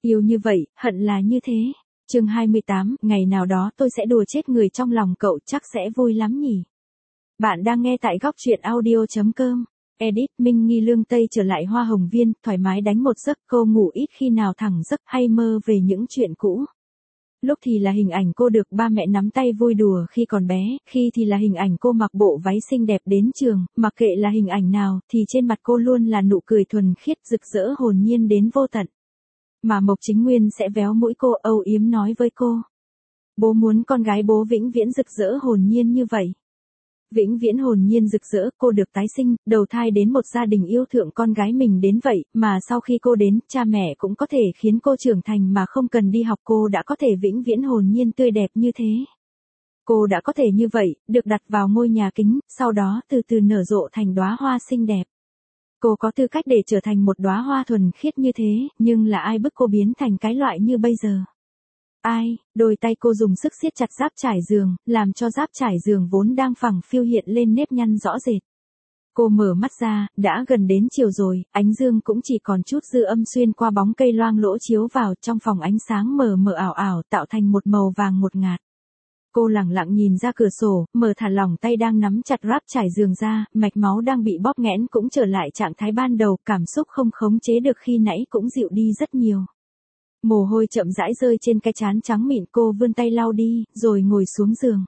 Yêu như vậy, hận là như thế. Chương 28, ngày nào đó tôi sẽ đùa chết người trong lòng cậu, chắc sẽ vui lắm nhỉ. Bạn đang nghe tại góc truyện audio.com. Edit, Minh Nghi Lương Tây trở lại Hoa Hồng Viên, thoải mái đánh một giấc, cô ngủ ít khi nào thẳng giấc hay mơ về những chuyện cũ. Lúc thì là hình ảnh cô được ba mẹ nắm tay vui đùa khi còn bé, khi thì là hình ảnh cô mặc bộ váy xinh đẹp đến trường, mặc kệ là hình ảnh nào thì trên mặt cô luôn là nụ cười thuần khiết rực rỡ hồn nhiên đến vô tận. Mà Mộc Chính Nguyên sẽ véo mũi cô, âu yếm nói với cô. Bố muốn con gái bố vĩnh viễn rực rỡ hồn nhiên như vậy. Vĩnh viễn hồn nhiên rực rỡ, cô được tái sinh, đầu thai đến một gia đình yêu thương con gái mình đến vậy, mà sau khi cô đến, cha mẹ cũng có thể khiến cô trưởng thành mà không cần đi học, cô đã có thể vĩnh viễn hồn nhiên tươi đẹp như thế. Cô đã có thể như vậy, được đặt vào ngôi nhà kính, sau đó từ từ nở rộ thành đóa hoa xinh đẹp. Cô có tư cách để trở thành một đóa hoa thuần khiết như thế, nhưng là ai bức cô biến thành cái loại như bây giờ? Ai? Đôi tay cô dùng sức siết chặt giáp trải giường, làm cho giáp trải giường vốn đang phẳng phiu hiện lên nếp nhăn rõ rệt. Cô mở mắt ra, đã gần đến chiều rồi, ánh dương cũng chỉ còn chút dư âm xuyên qua bóng cây loang lỗ chiếu vào, trong phòng ánh sáng mờ mờ ảo ảo tạo thành một màu vàng ngột ngạt. Cô lẳng lặng nhìn ra cửa sổ, mở thả lỏng tay đang nắm chặt ráp trải giường ra, mạch máu đang bị bóp nghẽn cũng trở lại trạng thái ban đầu, cảm xúc không khống chế được khi nãy cũng dịu đi rất nhiều. Mồ hôi chậm rãi rơi trên cái trán trắng mịn, cô vươn tay lau đi, rồi ngồi xuống giường.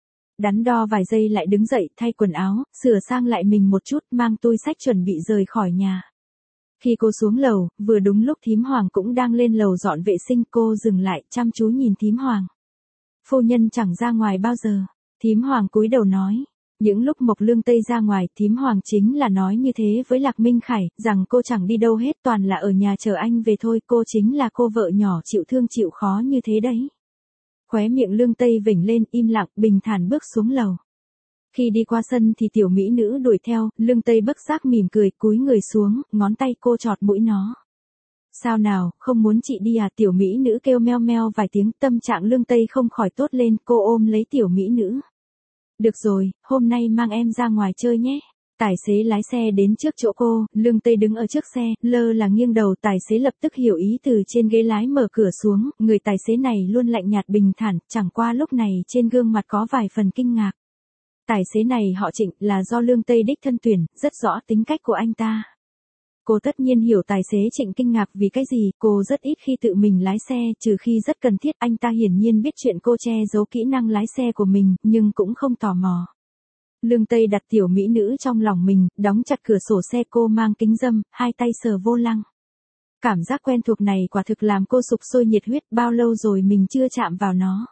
Đắn đo vài giây lại đứng dậy, thay quần áo, sửa sang lại mình một chút, mang túi xách chuẩn bị rời khỏi nhà. Khi cô xuống lầu, vừa đúng lúc thím Hoàng cũng đang lên lầu dọn vệ sinh, cô dừng lại, chăm chú nhìn thím Hoàng. Phu nhân chẳng ra ngoài bao giờ. Thím Hoàng cúi đầu nói. Những lúc Mộc Lương Tây ra ngoài, thím Hoàng chính là nói như thế với Lạc Minh Khải, rằng cô chẳng đi đâu hết, toàn là ở nhà chờ anh về thôi, cô chính là cô vợ nhỏ chịu thương chịu khó như thế đấy. Khóe miệng Lương Tây vểnh lên, im lặng, bình thản bước xuống lầu. Khi đi qua sân thì tiểu mỹ nữ đuổi theo, Lương Tây bất giác mỉm cười, cúi người xuống, ngón tay cô chọt mũi nó. Sao nào, không muốn chị đi à? Tiểu mỹ nữ kêu meo meo vài tiếng, tâm trạng Lương Tây không khỏi tốt lên, cô ôm lấy tiểu mỹ nữ. Được rồi, hôm nay mang em ra ngoài chơi nhé. Tài xế lái xe đến trước chỗ cô, Lương Tây đứng ở trước xe, lơ là nghiêng đầu, tài xế lập tức hiểu ý, từ trên ghế lái mở cửa xuống, người tài xế này luôn lạnh nhạt bình thản, chẳng qua lúc này trên gương mặt có vài phần kinh ngạc. Tài xế này họ Trịnh, là do Lương Tây đích thân tuyển, rất rõ tính cách của anh ta. Cô tất nhiên hiểu tài xế Trịnh kinh ngạc vì cái gì, cô rất ít khi tự mình lái xe, trừ khi rất cần thiết, anh ta hiển nhiên biết chuyện cô che giấu kỹ năng lái xe của mình, nhưng cũng không tò mò. Lương Tây đặt tiểu mỹ nữ trong lòng mình, đóng chặt cửa sổ xe, cô mang kính râm, hai tay sờ vô lăng. Cảm giác quen thuộc này quả thực làm cô sục sôi nhiệt huyết, bao lâu rồi mình chưa chạm vào nó.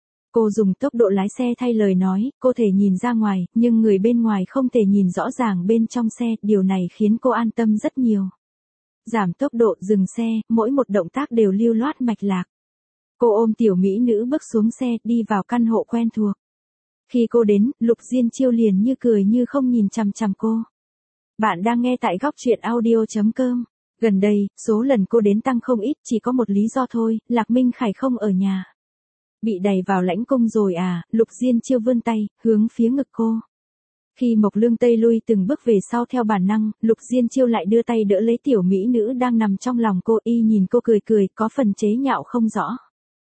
Cô dùng tốc độ lái xe thay lời nói, cô thể nhìn ra ngoài, nhưng người bên ngoài không thể nhìn rõ ràng bên trong xe, điều này khiến cô an tâm rất nhiều. Giảm tốc độ, dừng xe, mỗi một động tác đều lưu loát mạch lạc. Cô ôm tiểu mỹ nữ bước xuống xe, đi vào căn hộ quen thuộc. Khi cô đến, Lục Diên Chiêu liền như cười như không nhìn chằm chằm cô. Bạn đang nghe tại góc truyện audio.com. Gần đây, số lần cô đến tăng không ít, chỉ có một lý do thôi, Lạc Minh Khải không ở nhà. Bị đày vào lãnh cung rồi à? Lục Diên Chiêu vươn tay, hướng phía ngực cô. Khi Mộc Lương Tây lui từng bước về sau theo bản năng, Lục Diên Chiêu lại đưa tay đỡ lấy tiểu mỹ nữ đang nằm trong lòng cô, y nhìn cô cười cười, có phần chế nhạo không rõ.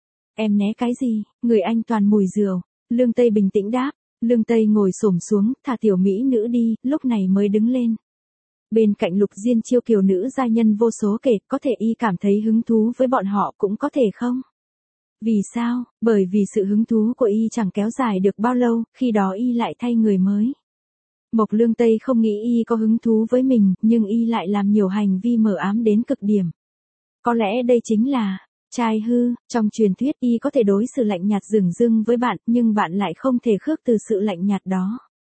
Em né cái gì? Người anh toàn mùi rượu. Lương Tây bình tĩnh đáp. Lương Tây ngồi xổm xuống, thả tiểu mỹ nữ đi, lúc này mới đứng lên. Bên cạnh Lục Diên Chiêu kiều nữ gia nhân vô số kể, có thể y cảm thấy hứng thú với bọn họ, cũng có thể không. Vì sao? Bởi vì sự hứng thú của y chẳng kéo dài được bao lâu, khi đó y lại thay người mới. Mộc Lương Tây không nghĩ y có hứng thú với mình, nhưng y lại làm nhiều hành vi mờ ám đến cực điểm. Có lẽ đây chính là trai hư, trong truyền thuyết y có thể đối xử lạnh nhạt dửng dưng với bạn, nhưng bạn lại không thể khước từ sự lạnh nhạt đó.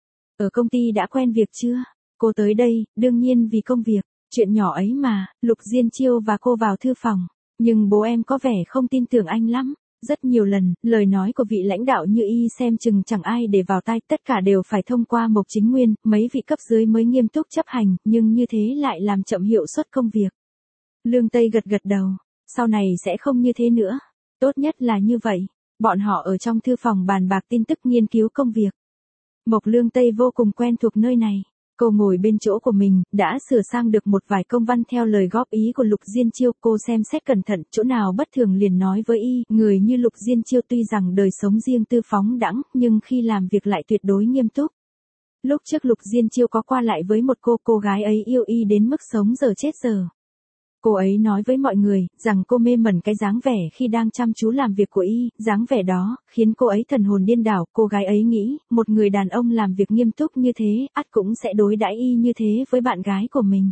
Ở công ty đã quen việc chưa? Cô tới đây, đương nhiên vì công việc, chuyện nhỏ ấy mà. Lục Diên Chiêu và cô vào thư phòng. Nhưng bố em có vẻ không tin tưởng anh lắm. Rất nhiều lần, lời nói của vị lãnh đạo như y xem chừng chẳng ai để vào tai, tất cả đều phải thông qua Mộc Chính Nguyên, mấy vị cấp dưới mới nghiêm túc chấp hành, nhưng như thế lại làm chậm hiệu suất công việc. Lương Tây gật gật đầu, sau này sẽ không như thế nữa. Tốt nhất là như vậy. Bọn họ ở trong thư phòng bàn bạc tin tức nghiên cứu công việc. Mộc Lương Tây vô cùng quen thuộc nơi này. Cô ngồi bên chỗ của mình, đã sửa sang được một vài công văn theo lời góp ý của Lục Diên Chiêu, cô xem xét cẩn thận, chỗ nào bất thường liền nói với y, người như Lục Diên Chiêu tuy rằng đời sống riêng tư phóng đãng, nhưng khi làm việc lại tuyệt đối nghiêm túc. Lúc trước Lục Diên Chiêu có qua lại với một cô gái ấy yêu y đến mức sống giờ chết giờ. Cô ấy nói với mọi người, rằng cô mê mẩn cái dáng vẻ khi đang chăm chú làm việc của y, dáng vẻ đó, khiến cô ấy thần hồn điên đảo, cô gái ấy nghĩ, một người đàn ông làm việc nghiêm túc như thế, ắt cũng sẽ đối đãi y như thế với bạn gái của mình.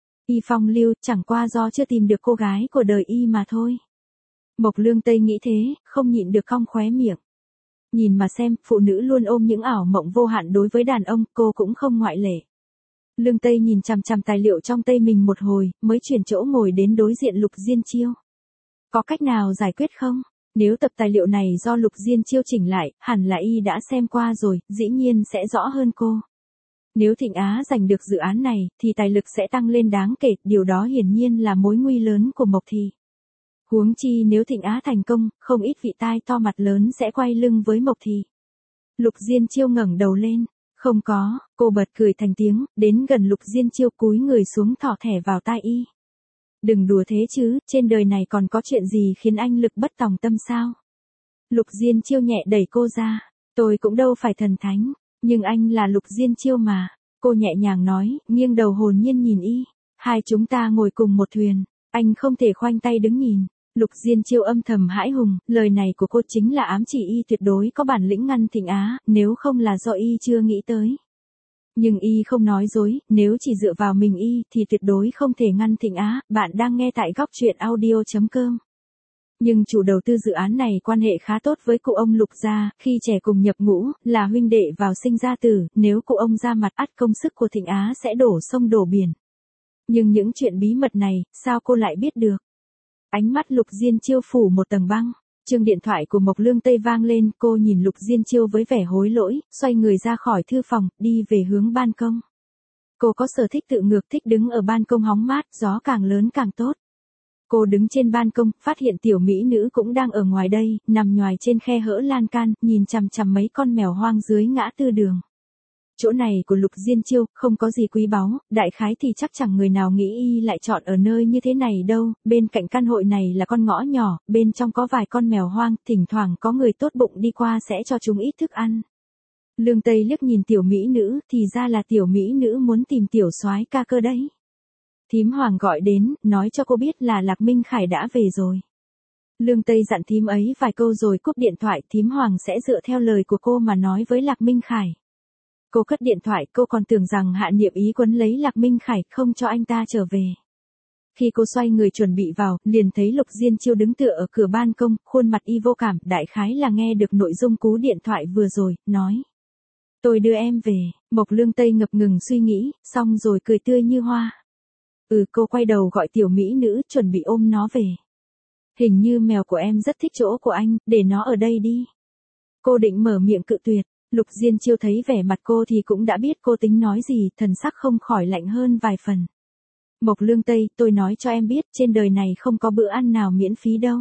Y phong lưu, chẳng qua do chưa tìm được cô gái của đời y mà thôi. Mộc Lương Tây nghĩ thế, không nhịn được cong khóe miệng. Nhìn mà xem, phụ nữ luôn ôm những ảo mộng vô hạn đối với đàn ông, cô cũng không ngoại lệ. Lương Tây nhìn chằm chằm tài liệu trong tay mình một hồi, mới chuyển chỗ ngồi đến đối diện Lục Diên Chiêu. Có cách nào giải quyết không? Nếu tập tài liệu này do Lục Diên Chiêu chỉnh lại, hẳn là y đã xem qua rồi, dĩ nhiên sẽ rõ hơn cô. Nếu Thịnh Á giành được dự án này, thì tài lực sẽ tăng lên đáng kể, điều đó hiển nhiên là mối nguy lớn của Mộc Thị. Huống chi nếu Thịnh Á thành công, không ít vị tai to mặt lớn sẽ quay lưng với Mộc Thị. Lục Diên Chiêu ngẩng đầu lên. Không có, cô bật cười thành tiếng, đến gần Lục Diên Chiêu cúi người xuống thỏ thẻ vào tai y. Đừng đùa thế chứ, trên đời này còn có chuyện gì khiến anh lực bất tòng tâm sao? Lục Diên Chiêu nhẹ đẩy cô ra, tôi cũng đâu phải thần thánh, nhưng anh là Lục Diên Chiêu mà. Cô nhẹ nhàng nói, nghiêng đầu hồn nhiên nhìn y. Hai chúng ta ngồi cùng một thuyền, anh không thể khoanh tay đứng nhìn. Lục Diên Chiêu âm thầm hãi hùng, lời này của cô chính là ám chỉ y tuyệt đối có bản lĩnh ngăn Thịnh Á, nếu không là do y chưa nghĩ tới. Nhưng y không nói dối, nếu chỉ dựa vào mình y thì tuyệt đối không thể ngăn Thịnh Á. Bạn đang nghe tại góc truyện audio.com. Nhưng chủ đầu tư dự án này quan hệ khá tốt với cụ ông Lục gia, khi trẻ cùng nhập ngũ, là huynh đệ vào sinh ra tử, nếu cụ ông ra mặt ắt công sức của Thịnh Á sẽ đổ sông đổ biển. Nhưng những chuyện bí mật này, sao cô lại biết được? Ánh mắt Lục Diên Chiêu phủ một tầng băng. Chuông điện thoại của Mộc Lương Tây vang lên, cô nhìn Lục Diên Chiêu với vẻ hối lỗi, xoay người ra khỏi thư phòng, đi về hướng ban công. Cô có sở thích tự ngược, thích đứng ở ban công hóng mát, gió càng lớn càng tốt. Cô đứng trên ban công, phát hiện tiểu mỹ nữ cũng đang ở ngoài đây, nằm nhoài trên khe hở lan can, nhìn chằm chằm mấy con mèo hoang dưới ngã tư đường. Chỗ này của Lục Diên Chiêu, không có gì quý báu, đại khái thì chắc chẳng người nào nghĩ y lại chọn ở nơi như thế này đâu, bên cạnh căn hội này là con ngõ nhỏ, bên trong có vài con mèo hoang, thỉnh thoảng có người tốt bụng đi qua sẽ cho chúng ít thức ăn. Lương Tây liếc nhìn tiểu mỹ nữ, thì ra là tiểu mỹ nữ muốn tìm tiểu soái ca cơ đấy. Thím Hoàng gọi đến, nói cho cô biết là Lạc Minh Khải đã về rồi. Lương Tây dặn thím ấy vài câu rồi cúp điện thoại, thím Hoàng sẽ dựa theo lời của cô mà nói với Lạc Minh Khải. Cô cất điện thoại, cô còn tưởng rằng Hạ Niệm ý quấn lấy Lạc Minh Khải không cho anh ta trở về. Khi cô xoay người chuẩn bị vào, liền thấy Lục Diên Chiêu đứng tựa ở cửa ban công, khuôn mặt y vô cảm, đại khái là nghe được nội dung cú điện thoại vừa rồi, nói. Tôi đưa em về. Mộc Lương Tây ngập ngừng suy nghĩ, xong rồi cười tươi như hoa. Cô quay đầu gọi tiểu mỹ nữ, chuẩn bị ôm nó về. Hình như mèo của em rất thích chỗ của anh, để nó ở đây đi. Cô định mở miệng cự tuyệt. Lục Diên Chiêu thấy vẻ mặt cô thì cũng đã biết cô tính nói gì, thần sắc không khỏi lạnh hơn vài phần. Mộc Lương Tây, tôi nói cho em biết, trên đời này không có bữa ăn nào miễn phí đâu.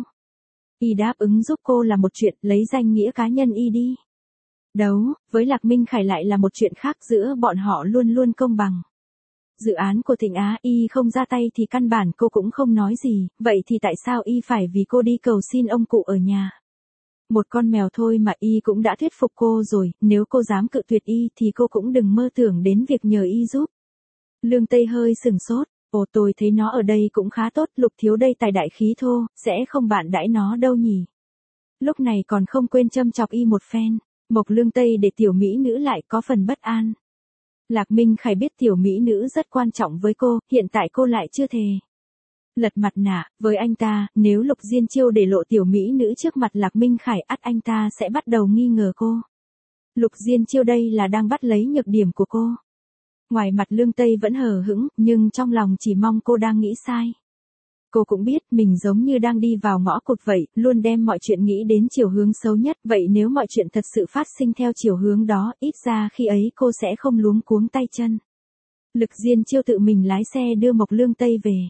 Y đáp ứng giúp cô là một chuyện, lấy danh nghĩa cá nhân y đi. Đấu, với Lạc Minh Khải lại là một chuyện khác, giữa bọn họ luôn luôn công bằng. Dự án của Thịnh Á y không ra tay thì căn bản cô cũng không nói gì, vậy thì tại sao y phải vì cô đi cầu xin ông cụ ở nhà? Một con mèo thôi mà y cũng đã thuyết phục cô rồi, nếu cô dám cự tuyệt y thì cô cũng đừng mơ tưởng đến việc nhờ y giúp. Lương Tây hơi sừng sốt, tôi thấy nó ở đây cũng khá tốt, Lục thiếu đây tài đại khí thô, sẽ không bạn đãi nó đâu nhỉ. Lúc này còn không quên châm chọc y một phen, Mộc Lương Tây để tiểu mỹ nữ lại có phần bất an. Lạc Minh Khải biết tiểu mỹ nữ rất quan trọng với cô, hiện tại cô lại chưa thề. Lật mặt nạ, với anh ta, nếu Lục Diên Chiêu để lộ tiểu mỹ nữ trước mặt Lạc Minh Khải ắt anh ta sẽ bắt đầu nghi ngờ cô. Lục Diên Chiêu đây là đang bắt lấy nhược điểm của cô. Ngoài mặt Lương Tây vẫn hờ hững, nhưng trong lòng chỉ mong cô đang nghĩ sai. Cô cũng biết mình giống như đang đi vào ngõ cụt vậy, luôn đem mọi chuyện nghĩ đến chiều hướng xấu nhất, vậy nếu mọi chuyện thật sự phát sinh theo chiều hướng đó, ít ra khi ấy cô sẽ không luống cuống tay chân. Lục Diên Chiêu tự mình lái xe đưa Mộc Lương Tây về.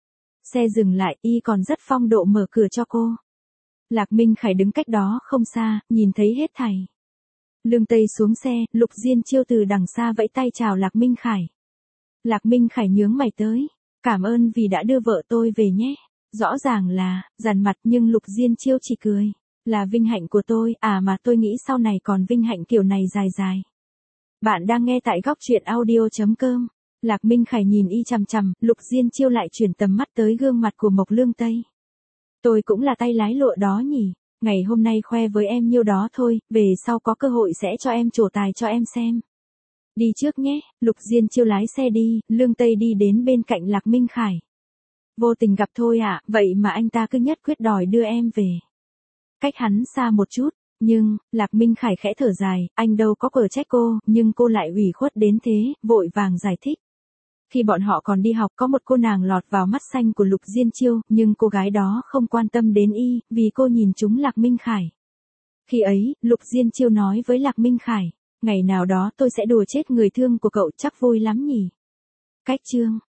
Xe dừng lại, y còn rất phong độ mở cửa cho cô. Lạc Minh Khải đứng cách đó không xa, nhìn thấy hết thảy. Lương Tây xuống xe, Lục Diên Chiêu từ đằng xa vẫy tay chào Lạc Minh Khải. Lạc Minh Khải nhướng mày tới. Cảm ơn vì đã đưa vợ tôi về nhé. Rõ ràng là, dằn mặt nhưng Lục Diên Chiêu chỉ cười. Là vinh hạnh của tôi, mà tôi nghĩ sau này còn vinh hạnh kiểu này dài dài. Bạn đang nghe tại góc truyện audio.com. Lạc Minh Khải nhìn y chằm chằm, Lục Diên Chiêu lại chuyển tầm mắt tới gương mặt của Mộc Lương Tây. Tôi cũng là tay lái lụa đó nhỉ, ngày hôm nay khoe với em nhiêu đó thôi, về sau có cơ hội sẽ cho em trổ tài cho em xem. Đi trước nhé, Lục Diên Chiêu lái xe đi, Lương Tây đi đến bên cạnh Lạc Minh Khải. Vô tình gặp thôi vậy mà anh ta cứ nhất quyết đòi đưa em về. Cách hắn xa một chút, nhưng, Lạc Minh Khải khẽ thở dài, anh đâu có cờ trách cô, nhưng cô lại ủy khuất đến thế, vội vàng giải thích. Khi bọn họ còn đi học có một cô nàng lọt vào mắt xanh của Lục Diên Chiêu, nhưng cô gái đó không quan tâm đến y, vì cô nhìn trúng Lạc Minh Khải. Khi ấy, Lục Diên Chiêu nói với Lạc Minh Khải, ngày nào đó tôi sẽ đùa chết người thương của cậu chắc vui lắm nhỉ. Cách chương